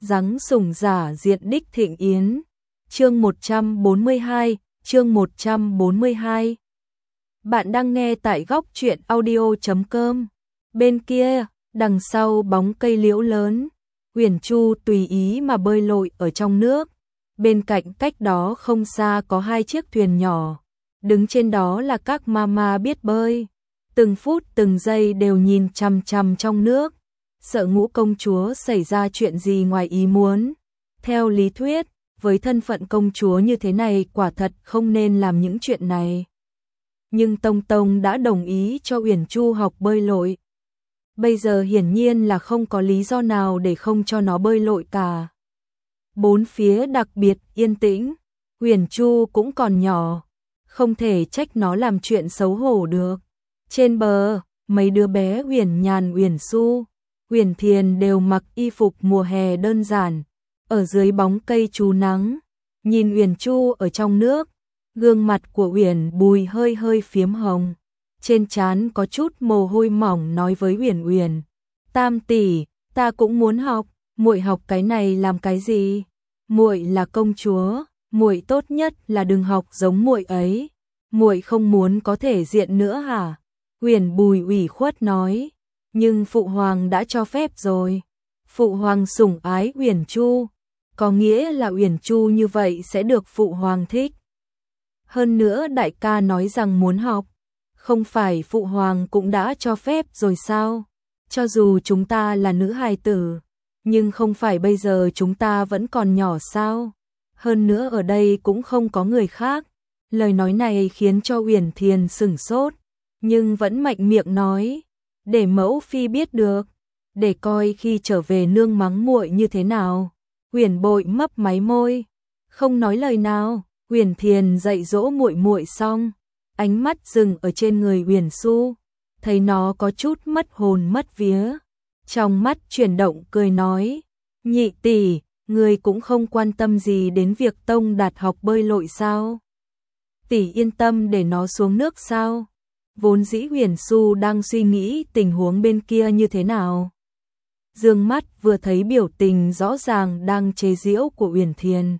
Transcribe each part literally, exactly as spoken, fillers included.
Giáng sủng giả diện đích thịnh yến. Chương một trăm bốn mươi hai, chương một trăm bốn mươi hai. Bạn đang nghe tại góc truyện audio chấm com. Bên kia, đằng sau bóng cây liễu lớn, Uyển Chu tùy ý mà bơi lội ở trong nước. Bên cạnh cách đó không xa có hai chiếc thuyền nhỏ, đứng trên đó là các mama biết bơi. Từng phút từng giây đều nhìn chằm chằm trong nước, sợ Ngũ công chúa xảy ra chuyện gì ngoài ý muốn. Theo lý thuyết, với thân phận công chúa như thế này quả thật không nên làm những chuyện này. Nhưng Tông Tông đã đồng ý cho Uyển Chu học bơi lội. Bây giờ hiển nhiên là không có lý do nào để không cho nó bơi lội cả. Bốn phía đặc biệt yên tĩnh, Uyển Chu cũng còn nhỏ, không thể trách nó làm chuyện xấu hổ được. Trên bờ, mấy đứa bé Uyển Nhàn, Uyển Xu, Uyển Thiền đều mặc y phục mùa hè đơn giản, ở dưới bóng cây trú nắng, nhìn Uyển Chu ở trong nước, gương mặt của Uyển Bùi hơi hơi phiếm hồng, trên trán có chút mồ hôi mỏng, nói với Uyển Uyển: "Tam tỷ, ta cũng muốn học." "Muội học cái này làm cái gì? Muội là công chúa, muội tốt nhất là đừng học giống muội ấy. Muội không muốn có thể diện nữa hả?" Uyển Bùi ủy khuất nói. Nhưng phụ hoàng đã cho phép rồi. Phụ hoàng sủng ái Uyển Chu, có nghĩa là Uyển Chu như vậy sẽ được phụ hoàng thích. Hơn nữa đại ca nói rằng muốn học, không phải phụ hoàng cũng đã cho phép rồi sao? Cho dù chúng ta là nữ hài tử, nhưng không phải bây giờ chúng ta vẫn còn nhỏ sao? Hơn nữa ở đây cũng không có người khác. Lời nói này khiến cho Uyển Thiền sửng sốt, nhưng vẫn mạnh miệng nói: "Để mẫu phi biết được, để coi khi trở về nương mắng muội như thế nào." Uyển Bội mấp máy môi, không nói lời nào. Uyển Thiền dạy dỗ muội muội xong, ánh mắt dừng ở trên người Uyển Xu, thấy nó có chút mất hồn mất vía, trong mắt chuyển động cười nói: "Nhị tỷ, người cũng không quan tâm gì đến việc Tông Đạt học bơi lội sao? Tỷ yên tâm để nó xuống nước sao?" Vốn dĩ Uyển Xu đang suy nghĩ tình huống bên kia như thế nào, dương mắt vừa thấy biểu tình rõ ràng đang chế giễu của Uyển Thiền,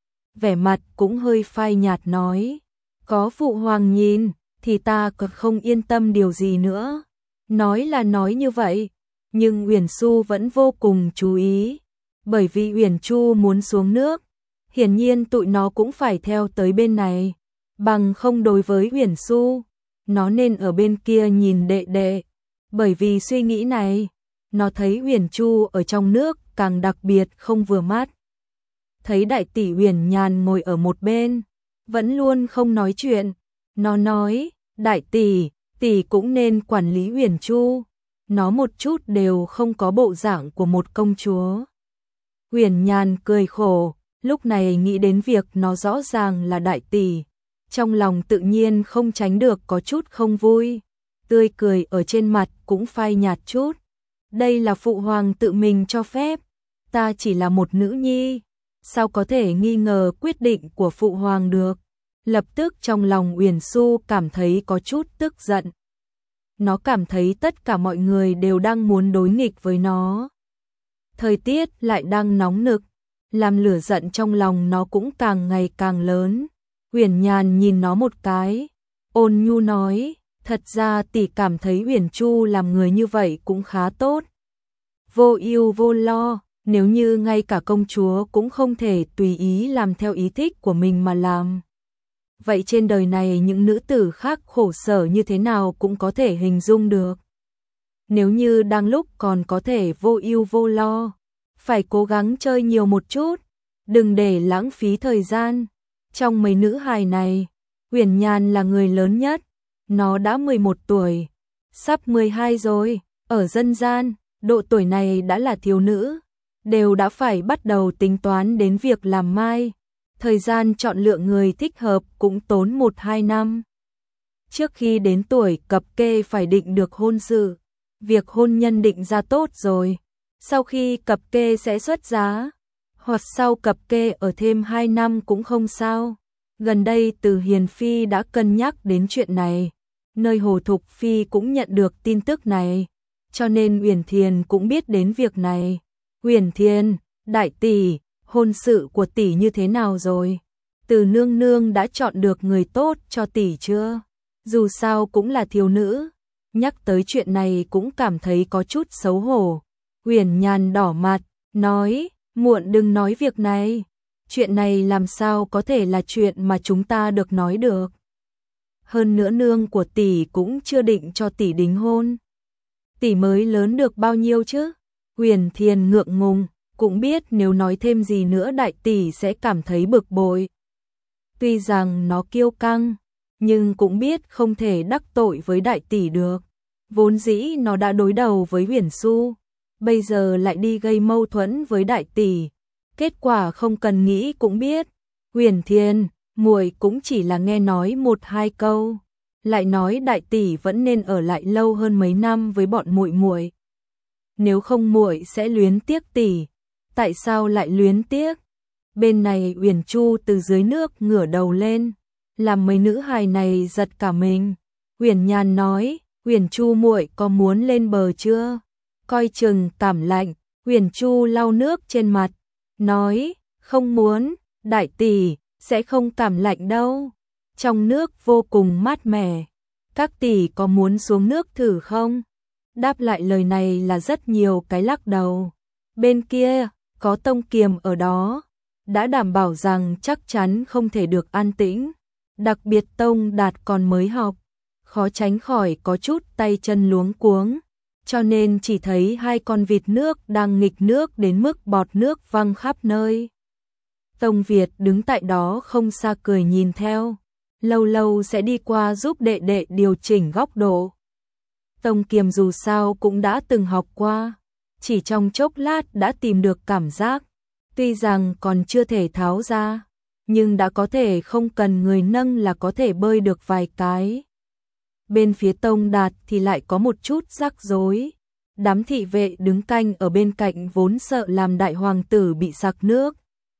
vẻ mặt cũng hơi phai nhạt nói: "Có phụ hoàng nhìn thì ta còn không yên tâm điều gì nữa." Nói là nói như vậy, nhưng Uyển Xu vẫn vô cùng chú ý, bởi vì Uyển Chu muốn xuống nước, hiển nhiên tụi nó cũng phải theo tới bên này, bằng không đối với Uyển Xu, nó nên ở bên kia nhìn đệ đệ. Bởi vì suy nghĩ này, nó thấy Uyển Chu ở trong nước càng đặc biệt không vừa mắt. Thấy đại tỷ Uyển Nhàn ngồi ở một bên, vẫn luôn không nói chuyện, nó nói: "Đại tỷ, tỷ cũng nên quản lý Uyển Chu, nó một chút đều không có bộ dạng của một công chúa." Uyển Nhàn cười khổ, lúc này nghĩ đến việc nó rõ ràng là đại tỷ, trong lòng tự nhiên không tránh được có chút không vui, tươi cười ở trên mặt cũng phai nhạt chút. "Đây là phụ hoàng tự mình cho phép, ta chỉ là một nữ nhi, sao có thể nghi ngờ quyết định của phụ hoàng được?" Lập tức trong lòng Uyển Xu cảm thấy có chút tức giận. Nó cảm thấy tất cả mọi người đều đang muốn đối nghịch với nó. Thời tiết lại đang nóng nực, làm lửa giận trong lòng nó cũng càng ngày càng lớn. Uyển Nhàn nhìn nó một cái, ôn nhu nói: "Thật ra tỷ cảm thấy Uyển Chu làm người như vậy cũng khá tốt. Vô ưu vô lo, nếu như ngay cả công chúa cũng không thể tùy ý làm theo ý thích của mình mà làm, vậy trên đời này những nữ tử khác khổ sở như thế nào cũng có thể hình dung được. Nếu như đang lúc còn có thể vô ưu vô lo, phải cố gắng chơi nhiều một chút, đừng để lãng phí thời gian." Trong mấy nữ hài này, Uyển Nhàn là người lớn nhất, nó đã mười một tuổi, sắp mười hai rồi. Ở dân gian, độ tuổi này đã là thiếu nữ, đều đã phải bắt đầu tính toán đến việc làm mai, thời gian chọn lựa người thích hợp cũng tốn một hai năm. Trước khi đến tuổi cập kê phải định được hôn sự, việc hôn nhân định ra tốt rồi, sau khi cập kê sẽ xuất giá, hoặc sau cập kê ở thêm hai năm cũng không sao. Gần đây Từ Hiền Phi đã cân nhắc đến chuyện này, nơi Hồ Thục Phi cũng nhận được tin tức này, cho nên Uyển Thiền cũng biết đến việc này. "Uyển Thiền, Đại tỷ, hôn sự của tỷ như thế nào rồi? Từ nương nương đã chọn được người tốt cho tỷ chưa? Dù sao cũng là thiếu nữ, nhắc tới chuyện này cũng cảm thấy có chút xấu hổ. Uyển Nhàn đỏ mặt, nói, muộn đừng nói việc này. Chuyện này làm sao có thể là chuyện mà chúng ta được nói được. Hơn nữa nương của tỷ cũng chưa định cho tỷ đính hôn. Tỷ mới lớn được bao nhiêu chứ? Uyển Thiền ngượng ngùng, cũng biết nếu nói thêm gì nữa đại tỷ sẽ cảm thấy bực bội. Tuy rằng nó kiêu căng, nhưng cũng biết không thể đắc tội với đại tỷ được. Vốn dĩ nó đã đối đầu với Uyển Xu, bây giờ lại đi gây mâu thuẫn với đại tỷ. Kết quả không cần nghĩ cũng biết. Uyển Thiền, muội cũng chỉ là nghe nói một hai câu, lại nói đại tỷ vẫn nên ở lại lâu hơn mấy năm với bọn muội muội. Nếu không muội sẽ luyến tiếc tỷ. Tại sao lại luyến tiếc? Bên này Uyển Chu từ dưới nước ngửa đầu lên, làm mấy nữ hài này giật cả mình. Uyển Nhàn nói, Uyển Chu muội có muốn lên bờ chưa? Coi chừng cảm lạnh. Uyển Chu lau nước trên mặt, nói, không muốn, đại tỷ, sẽ không cảm lạnh đâu. Trong nước vô cùng mát mẻ. Các tỷ có muốn xuống nước thử không? Đáp lại lời này là rất nhiều cái lắc đầu. Bên kia, có Tông Kiềm ở đó, đã đảm bảo rằng chắc chắn không thể được an tĩnh. Đặc biệt Tông Đạt còn mới học, khó tránh khỏi có chút tay chân luống cuống, cho nên chỉ thấy hai con vịt nước đang nghịch nước đến mức bọt nước văng khắp nơi. Tông Việt đứng tại đó không xa cười nhìn theo, lâu lâu sẽ đi qua giúp đệ đệ điều chỉnh góc độ. Tông Kiềm dù sao cũng đã từng học qua, chỉ trong chốc lát đã tìm được cảm giác, tuy rằng còn chưa thể tháo ra, nhưng đã có thể không cần người nâng là có thể bơi được vài cái. Bên phía Tông Đạt thì lại có một chút rắc rối. Đám thị vệ đứng canh ở bên cạnh vốn sợ làm đại hoàng tử bị sặc nước,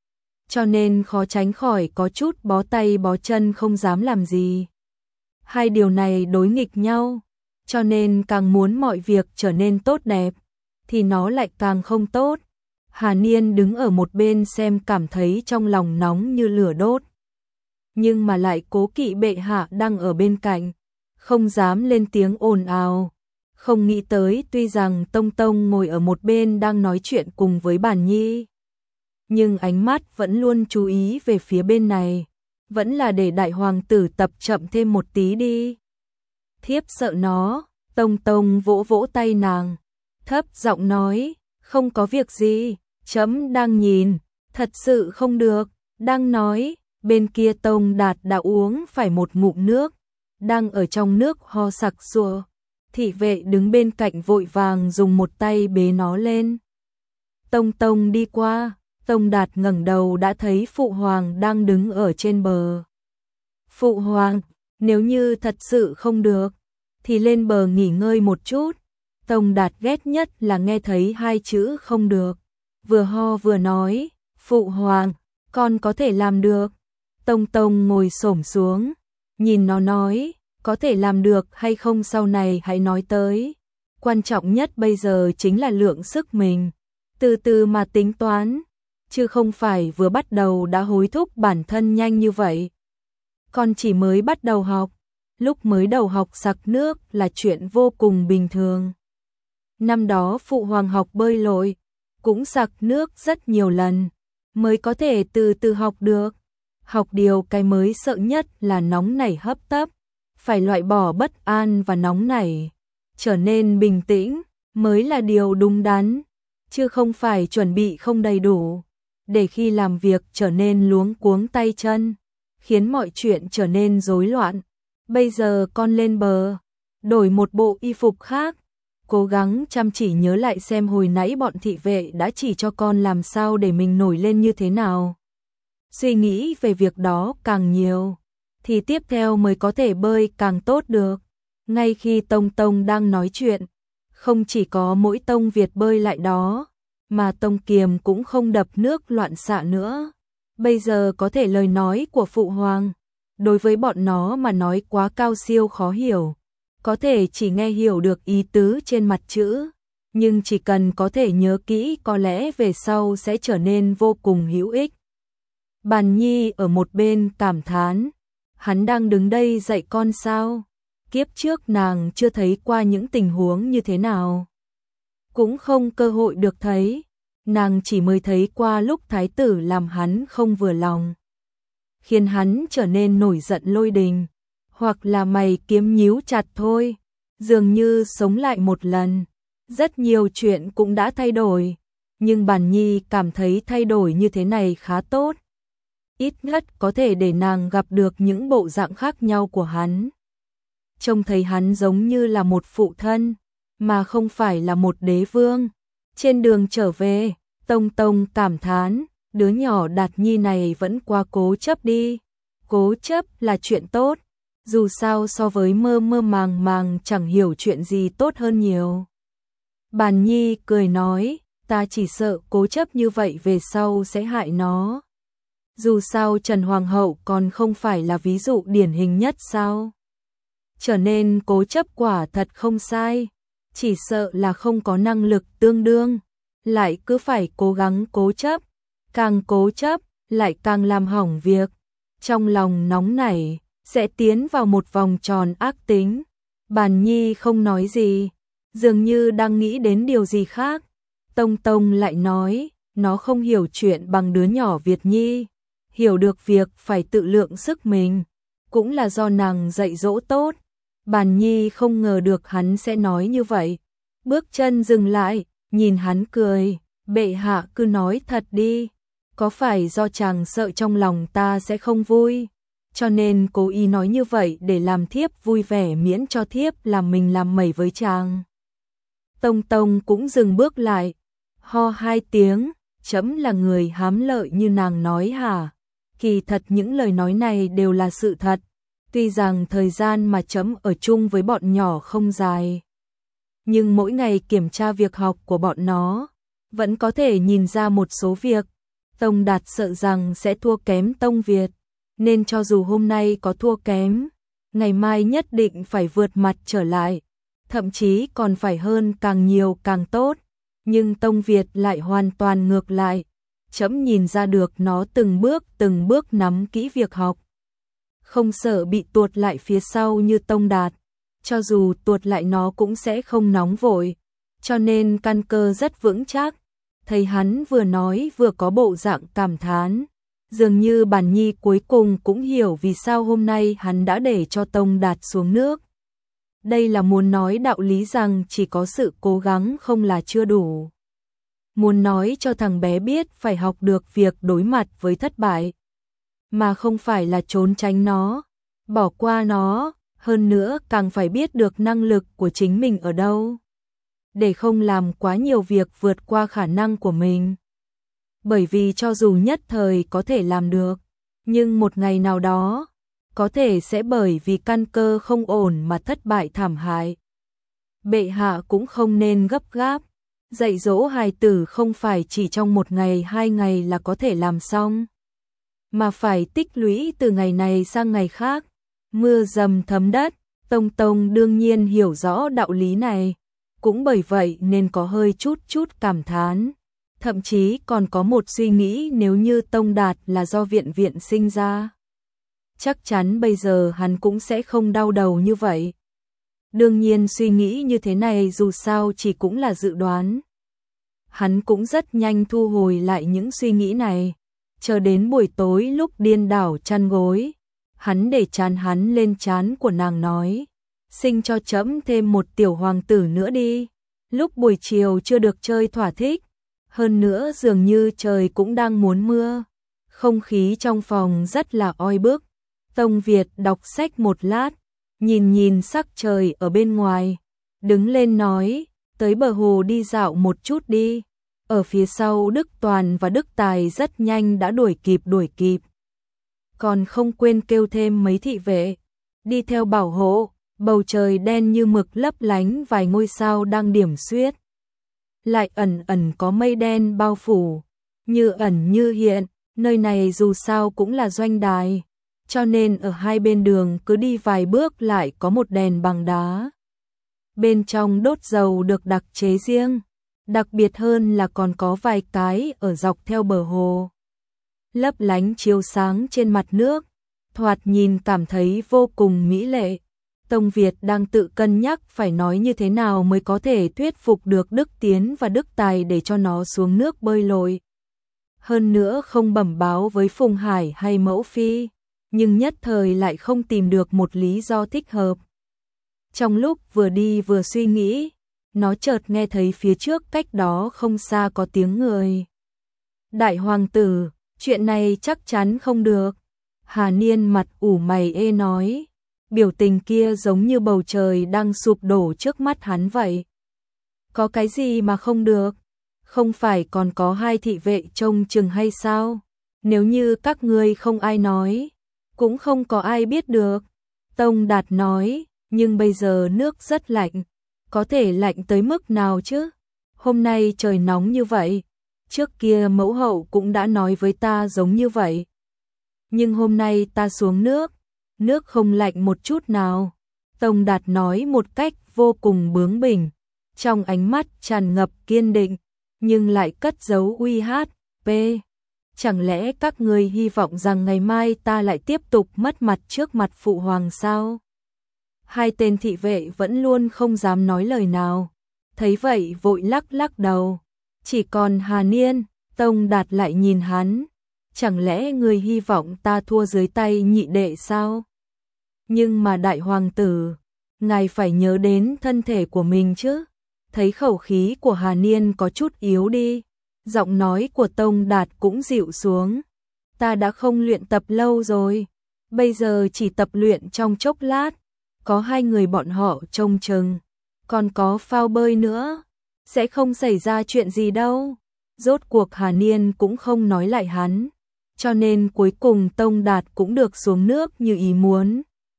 cho nên khó tránh khỏi có chút bó tay bó chân không dám làm gì. Hai điều này đối nghịch nhau, cho nên càng muốn mọi việc trở nên tốt đẹp, thì nó lại càng không tốt. Hà Niên đứng ở một bên xem cảm thấy trong lòng nóng như lửa đốt, nhưng mà lại cố kỵ bệ hạ đang ở bên cạnh, không dám lên tiếng ồn ào. Không nghĩ tới tuy rằng Tông Tông ngồi ở một bên đang nói chuyện cùng với Bản Nhi, nhưng ánh mắt vẫn luôn chú ý về phía bên này. Vẫn là để đại hoàng tử tập chậm thêm một tí đi. Thiếp sợ nó. Tông Tông vỗ vỗ tay nàng, thấp giọng nói, không có việc gì, chấm đang nhìn, thật sự không được. Đang nói, bên kia Tông Đạt đã uống phải một ngụm nước, đang ở trong nước ho sặc sụa. Thị vệ đứng bên cạnh vội vàng dùng một tay bế nó lên. Tông Tông đi qua, Tông Đạt ngẩng đầu đã thấy Phụ Hoàng đang đứng ở trên bờ. Phụ Hoàng, nếu như thật sự không được, thì lên bờ nghỉ ngơi một chút. Tông Đạt ghét nhất là nghe thấy hai chữ không được, vừa ho vừa nói, Phụ Hoàng, con có thể làm được. Tông Tông ngồi xổm xuống, nhìn nó nói, có thể làm được hay không sau này hãy nói tới. Quan trọng nhất bây giờ chính là lượng sức mình, từ từ mà tính toán, chứ không phải vừa bắt đầu đã hối thúc bản thân nhanh như vậy. Con chỉ mới bắt đầu học, lúc mới đầu học sặc nước là chuyện vô cùng bình thường. Năm đó Phụ Hoàng học bơi lội, cũng sặc nước rất nhiều lần, mới có thể từ từ học được. Học điều cái mới sợ nhất là nóng nảy hấp tấp, phải loại bỏ bất an và nóng nảy, trở nên bình tĩnh mới là điều đúng đắn, chứ không phải chuẩn bị không đầy đủ, để khi làm việc trở nên luống cuống tay chân, khiến mọi chuyện trở nên rối loạn. Bây giờ con lên bờ, đổi một bộ y phục khác, cố gắng chăm chỉ nhớ lại xem hồi nãy bọn thị vệ đã chỉ cho con làm sao để mình nổi lên như thế nào. Suy nghĩ về việc đó càng nhiều, thì tiếp theo mới có thể bơi càng tốt được. Ngay khi Tông Tông đang nói chuyện, không chỉ có mỗi Tông Việt bơi lại đó, mà Tông Kiềm cũng không đập nước loạn xạ nữa. Bây giờ có thể lời nói của Phụ Hoàng, đối với bọn nó mà nói quá cao siêu khó hiểu, có thể chỉ nghe hiểu được ý tứ trên mặt chữ, nhưng chỉ cần có thể nhớ kỹ có lẽ về sau sẽ trở nên vô cùng hữu ích. Bàn Nhi ở một bên cảm thán, hắn đang đứng đây dạy con sao? Kiếp trước nàng chưa thấy qua những tình huống như thế nào. Cũng không cơ hội được thấy, nàng chỉ mới thấy qua lúc thái tử làm hắn không vừa lòng, khiến hắn trở nên nổi giận lôi đình, hoặc là mày kiếm nhíu chặt thôi, dường như sống lại một lần. Rất nhiều chuyện cũng đã thay đổi, nhưng Bàn Nhi cảm thấy thay đổi như thế này khá tốt. Ít nhất có thể để nàng gặp được những bộ dạng khác nhau của hắn. Trông thấy hắn giống như là một phụ thân, mà không phải là một đế vương. Trên đường trở về, Tông Tông cảm thán, đứa nhỏ Đạt Nhi này vẫn quá cố chấp đi. Cố chấp là chuyện tốt, dù sao so với mơ mơ màng màng chẳng hiểu chuyện gì tốt hơn nhiều. Bàn Nhi cười nói, ta chỉ sợ cố chấp như vậy về sau sẽ hại nó. Dù sao Trần Hoàng hậu còn không phải là ví dụ điển hình nhất sao? Trở nên cố chấp quả thật không sai, chỉ sợ là không có năng lực tương đương, lại cứ phải cố gắng cố chấp, càng cố chấp lại càng làm hỏng việc. Trong lòng nóng nảy, sẽ tiến vào một vòng tròn ác tính. Bàn Nhi không nói gì, dường như đang nghĩ đến điều gì khác. Tông Tông lại nói, nó không hiểu chuyện bằng đứa nhỏ Việt Nhi, hiểu được việc phải tự lượng sức mình, cũng là do nàng dạy dỗ tốt. Bàn Nhi không ngờ được hắn sẽ nói như vậy, bước chân dừng lại, nhìn hắn cười, bệ hạ cứ nói thật đi, có phải do chàng sợ trong lòng ta sẽ không vui, cho nên cố ý nói như vậy để làm thiếp vui vẻ miễn cho thiếp làm mình làm mẩy với chàng. Tông Tông cũng dừng bước lại, ho hai tiếng, chấm là người hám lợi như nàng nói hả? Kỳ thật những lời nói này đều là sự thật, tuy rằng thời gian mà chấm ở chung với bọn nhỏ không dài, nhưng mỗi ngày kiểm tra việc học của bọn nó, vẫn có thể nhìn ra một số việc. Tông Đạt sợ rằng sẽ thua kém Tông Việt, nên cho dù hôm nay có thua kém, ngày mai nhất định phải vượt mặt trở lại, thậm chí còn phải hơn càng nhiều càng tốt. Nhưng Tông Việt lại hoàn toàn ngược lại, chấm nhìn ra được nó từng bước từng bước nắm kỹ việc học, không sợ bị tuột lại phía sau như Tông Đạt, cho dù tuột lại nó cũng sẽ không nóng vội, cho nên căn cơ rất vững chắc. Thấy hắn vừa nói vừa có bộ dạng cảm thán, dường như Bàn Nhi cuối cùng cũng hiểu vì sao hôm nay hắn đã để cho Tông Đạt xuống nước. Đây là muốn nói đạo lý rằng chỉ có sự cố gắng không là chưa đủ. Muốn nói cho thằng bé biết phải học được việc đối mặt với thất bại, mà không phải là trốn tránh nó, bỏ qua nó, hơn nữa càng phải biết được năng lực của chính mình ở đâu, để không làm quá nhiều việc vượt qua khả năng của mình. Bởi vì cho dù nhất thời có thể làm được, nhưng một ngày nào đó, có thể sẽ bởi vì căn cơ không ổn mà thất bại thảm hại. Bệ hạ cũng không nên gấp gáp, dạy dỗ hài tử không phải chỉ trong một ngày hai ngày là có thể làm xong, mà phải tích lũy từ ngày này sang ngày khác, mưa dầm thấm đất. Tông Tông đương nhiên hiểu rõ đạo lý này, cũng bởi vậy nên có hơi chút chút cảm thán, thậm chí còn có một suy nghĩ nếu như Tông Đạt là do viện viện sinh ra, chắc chắn bây giờ hắn cũng sẽ không đau đầu như vậy. Đương nhiên suy nghĩ như thế này dù sao chỉ cũng là dự đoán. Hắn cũng rất nhanh thu hồi lại những suy nghĩ này, chờ đến buổi tối lúc điên đảo chăn gối, hắn để chán hắn lên trán của nàng nói, sinh cho chấm thêm một tiểu hoàng tử nữa đi. Lúc buổi chiều chưa được chơi thỏa thích, hơn nữa dường như trời cũng đang muốn mưa, không khí trong phòng rất là oi bức. Tông Việt đọc sách một lát, nhìn nhìn sắc trời ở bên ngoài, đứng lên nói, tới bờ hồ đi dạo một chút đi. Ở phía sau Đức Toàn và Đức Tài rất nhanh đã đuổi kịp đuổi kịp. Còn không quên kêu thêm mấy thị vệ, đi theo bảo hộ. Bầu trời đen như mực lấp lánh vài ngôi sao đang điểm xuyết, lại ẩn ẩn có mây đen bao phủ, như ẩn như hiện. Nơi này dù sao cũng là doanh đài, cho nên ở hai bên đường cứ đi vài bước lại có một đèn bằng đá. bên trong đốt dầu được đặc chế riêng, đặc biệt hơn là còn có vài cái ở dọc theo bờ hồ. Lấp lánh chiếu sáng trên mặt nước, thoạt nhìn cảm thấy vô cùng mỹ lệ. Tông Việt đang tự cân nhắc phải nói như thế nào mới có thể thuyết phục được Đức Tiến và Đức Tài để cho nó xuống nước bơi lội. Hơn nữa không bẩm báo với Phùng Hải hay Mẫu Phi, nhưng nhất thời lại không tìm được một lý do thích hợp. Trong lúc vừa đi vừa suy nghĩ, nó chợt nghe thấy phía trước cách đó không xa có tiếng người. Đại hoàng tử, chuyện này chắc chắn không được. Hà Niên mặt ủ mày ê nói, biểu tình kia giống như bầu trời đang sụp đổ trước mắt hắn vậy. Có cái gì mà không được? Không phải còn có hai thị vệ trông chừng hay sao? Nếu như các ngươi không ai nói, cũng không có ai biết được. Tông Đạt nói, nhưng bây giờ nước rất lạnh, có thể lạnh tới mức nào chứ? Hôm nay trời nóng như vậy, trước kia mẫu hậu cũng đã nói với ta giống như vậy. Nhưng hôm nay ta xuống nước, nước không lạnh một chút nào. Tông Đạt nói một cách vô cùng bướng bỉnh, trong ánh mắt tràn ngập kiên định, nhưng lại cất giấu uy hát. P. Chẳng lẽ các ngươi hy vọng rằng ngày mai ta lại tiếp tục mất mặt trước mặt phụ hoàng sao? Hai tên thị vệ vẫn luôn không dám nói lời nào, thấy vậy vội lắc lắc đầu. Chỉ còn Hà Niên, Tông Đạt lại nhìn hắn, chẳng lẽ ngươi hy vọng ta thua dưới tay nhị đệ sao? Nhưng mà đại hoàng tử, ngài phải nhớ đến thân thể của mình chứ. Thấy khẩu khí của Hà Niên có chút yếu đi, giọng nói của Tông Đạt cũng dịu xuống. Ta đã không luyện tập lâu rồi, bây giờ chỉ tập luyện trong chốc lát, có hai người bọn họ trông chừng, còn có phao bơi nữa, sẽ không xảy ra chuyện gì đâu. Rốt cuộc Hà Niên cũng không nói lại hắn, cho nên cuối cùng Tông Đạt cũng được xuống nước như ý muốn.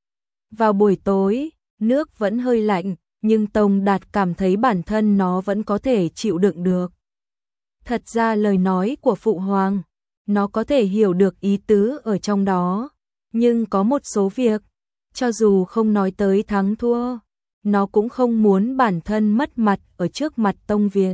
Vào buổi tối, nước vẫn hơi lạnh, nhưng Tông Đạt cảm thấy bản thân nó vẫn có thể chịu đựng được. Thật ra lời nói của Phụ Hoàng, nó có thể hiểu được ý tứ ở trong đó, nhưng có một số việc, cho dù không nói tới thắng thua, nó cũng không muốn bản thân mất mặt ở trước mặt Tông Việt.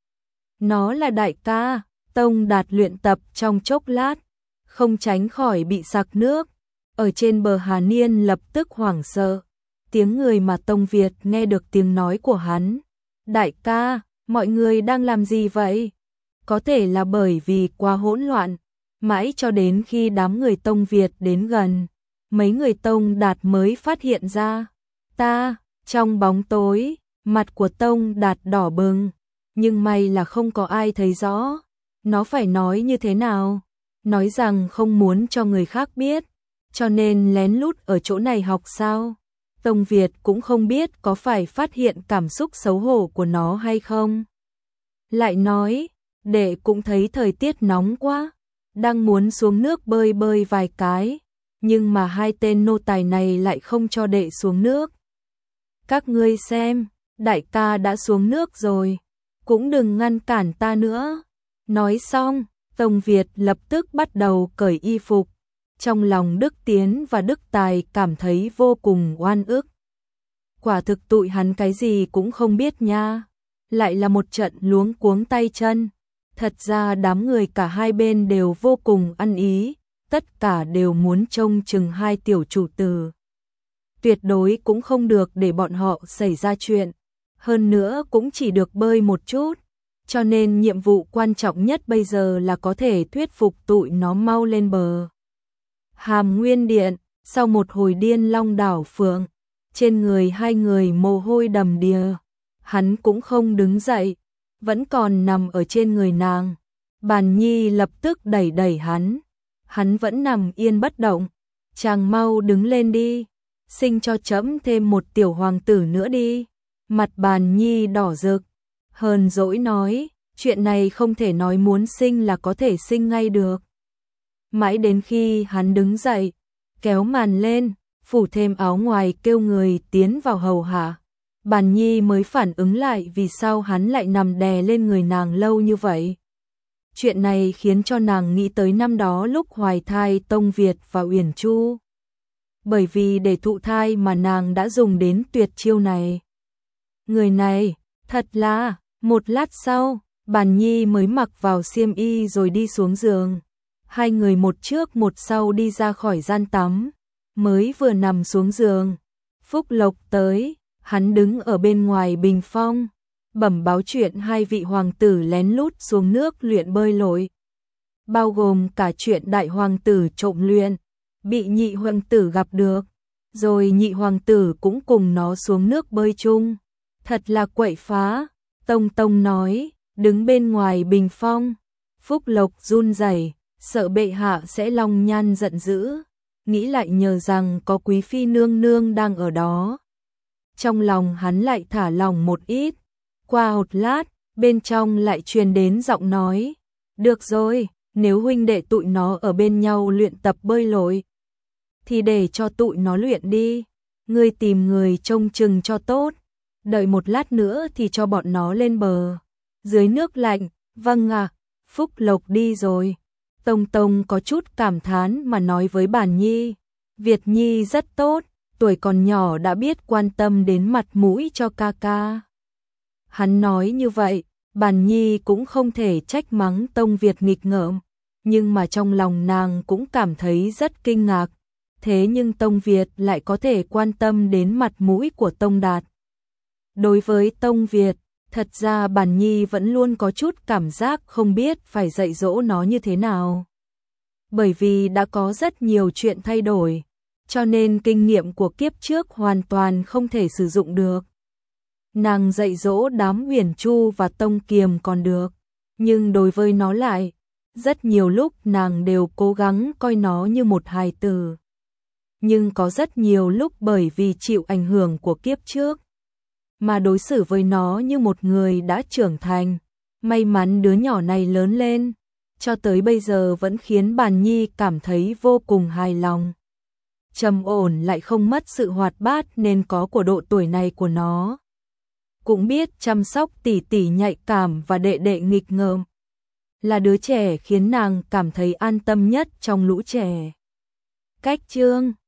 Nó là đại ca. Tông Đạt luyện tập trong chốc lát, không tránh khỏi bị sặc nước. Ở trên bờ Hà Niên lập tức hoảng sợ. Tiếng người mà Tông Việt nghe được tiếng nói của hắn. Đại ca, mọi người đang làm gì vậy? Có thể là bởi vì quá hỗn loạn, mãi cho đến khi đám người Tông Việt đến gần, mấy người Tông Đạt mới phát hiện ra. Ta, trong bóng tối, mặt của Tông Đạt đỏ bừng, nhưng may là không có ai thấy rõ. Nó phải nói như thế nào? Nói rằng không muốn cho người khác biết, cho nên lén lút ở chỗ này học sao? Tông Việt cũng không biết có phải phát hiện cảm xúc xấu hổ của nó hay không. Lại nói, đệ cũng thấy thời tiết nóng quá, đang muốn xuống nước bơi bơi vài cái, nhưng mà hai tên nô tài này lại không cho đệ xuống nước. Các ngươi xem, đại ca đã xuống nước rồi, cũng đừng ngăn cản ta nữa. Nói xong, Tông Việt lập tức bắt đầu cởi y phục. Trong lòng Đức Tiến và Đức Tài cảm thấy vô cùng oan ức. Quả thực tụi hắn cái gì cũng không biết nha. Lại là một trận luống cuống tay chân. Thật ra đám người cả hai bên đều vô cùng ăn ý. Tất cả đều muốn trông chừng hai tiểu chủ tử. Tuyệt đối cũng không được để bọn họ xảy ra chuyện. Hơn nữa cũng chỉ được bơi một chút. Cho nên nhiệm vụ quan trọng nhất bây giờ là có thể thuyết phục tụi nó mau lên bờ. Hàm Nguyên Điện, sau một hồi điên long đảo phượng, trên người hai người mồ hôi đầm đìa, hắn cũng không đứng dậy, vẫn còn nằm ở trên người nàng. Bàn Nhi lập tức đẩy đẩy hắn, hắn vẫn nằm yên bất động. Chàng mau đứng lên đi, sinh cho trẫm thêm một tiểu hoàng tử nữa đi. Mặt Bàn Nhi đỏ rực, hờn dỗi nói, chuyện này không thể nói muốn sinh là có thể sinh ngay được. Mãi đến khi hắn đứng dậy, kéo màn lên, phủ thêm áo ngoài kêu người tiến vào hầu hạ, Bàn Nhi mới phản ứng lại vì sao hắn lại nằm đè lên người nàng lâu như vậy. Chuyện này khiến cho nàng nghĩ tới năm đó lúc hoài thai Tông Việt và Uyển Chu. Bởi vì để thụ thai mà nàng đã dùng đến tuyệt chiêu này. Người này, thật là, một lát sau, Bàn Nhi mới mặc vào xiêm y rồi đi xuống giường. Hai người một trước một sau đi ra khỏi gian tắm, mới vừa nằm xuống giường. Phúc Lộc tới, hắn đứng ở bên ngoài bình phong, bẩm báo chuyện hai vị hoàng tử lén lút xuống nước luyện bơi lội. Bao gồm cả chuyện đại hoàng tử trộm luyện, bị nhị hoàng tử gặp được, rồi nhị hoàng tử cũng cùng nó xuống nước bơi chung. Thật là quậy phá, Tông Tông nói, đứng bên ngoài bình phong. Phúc Lộc run rẩy, sợ bệ hạ sẽ long nhan giận dữ, nghĩ lại nhờ rằng có quý phi nương nương đang ở đó. Trong lòng hắn lại thả lòng một ít. Qua một lát, bên trong lại truyền đến giọng nói, được rồi, nếu huynh đệ tụi nó ở bên nhau luyện tập bơi lội, thì để cho tụi nó luyện đi, ngươi tìm người trông chừng cho tốt, đợi một lát nữa thì cho bọn nó lên bờ. Dưới nước lạnh, vâng ạ, Phúc Lộc đi rồi. Tông Tông có chút cảm thán mà nói với Bàn Nhi, Việt Nhi rất tốt, tuổi còn nhỏ đã biết quan tâm đến mặt mũi cho ca ca. Hắn nói như vậy, Bàn Nhi cũng không thể trách mắng Tông Việt nghịch ngợm, nhưng mà trong lòng nàng cũng cảm thấy rất kinh ngạc. Thế nhưng Tông Việt lại có thể quan tâm đến mặt mũi của Tông Đạt. Đối với Tông Việt, thật ra Bàn Nhi vẫn luôn có chút cảm giác không biết phải dạy dỗ nó như thế nào. Bởi vì đã có rất nhiều chuyện thay đổi, cho nên kinh nghiệm của kiếp trước hoàn toàn không thể sử dụng được. Nàng dạy dỗ đám Huyền Chu và Tông Kiềm còn được, nhưng đối với nó lại, rất nhiều lúc nàng đều cố gắng coi nó như một hài tử. Nhưng có rất nhiều lúc bởi vì chịu ảnh hưởng của kiếp trước, mà đối xử với nó như một người đã trưởng thành. May mắn đứa nhỏ này lớn lên, cho tới bây giờ vẫn khiến Bàn Nhi cảm thấy vô cùng hài lòng. Trầm ổn lại không mất sự hoạt bát nên có của độ tuổi này của nó. Cũng biết chăm sóc tỉ tỉ nhạy cảm và đệ đệ nghịch ngợm. Là đứa trẻ khiến nàng cảm thấy an tâm nhất trong lũ trẻ. Cách chương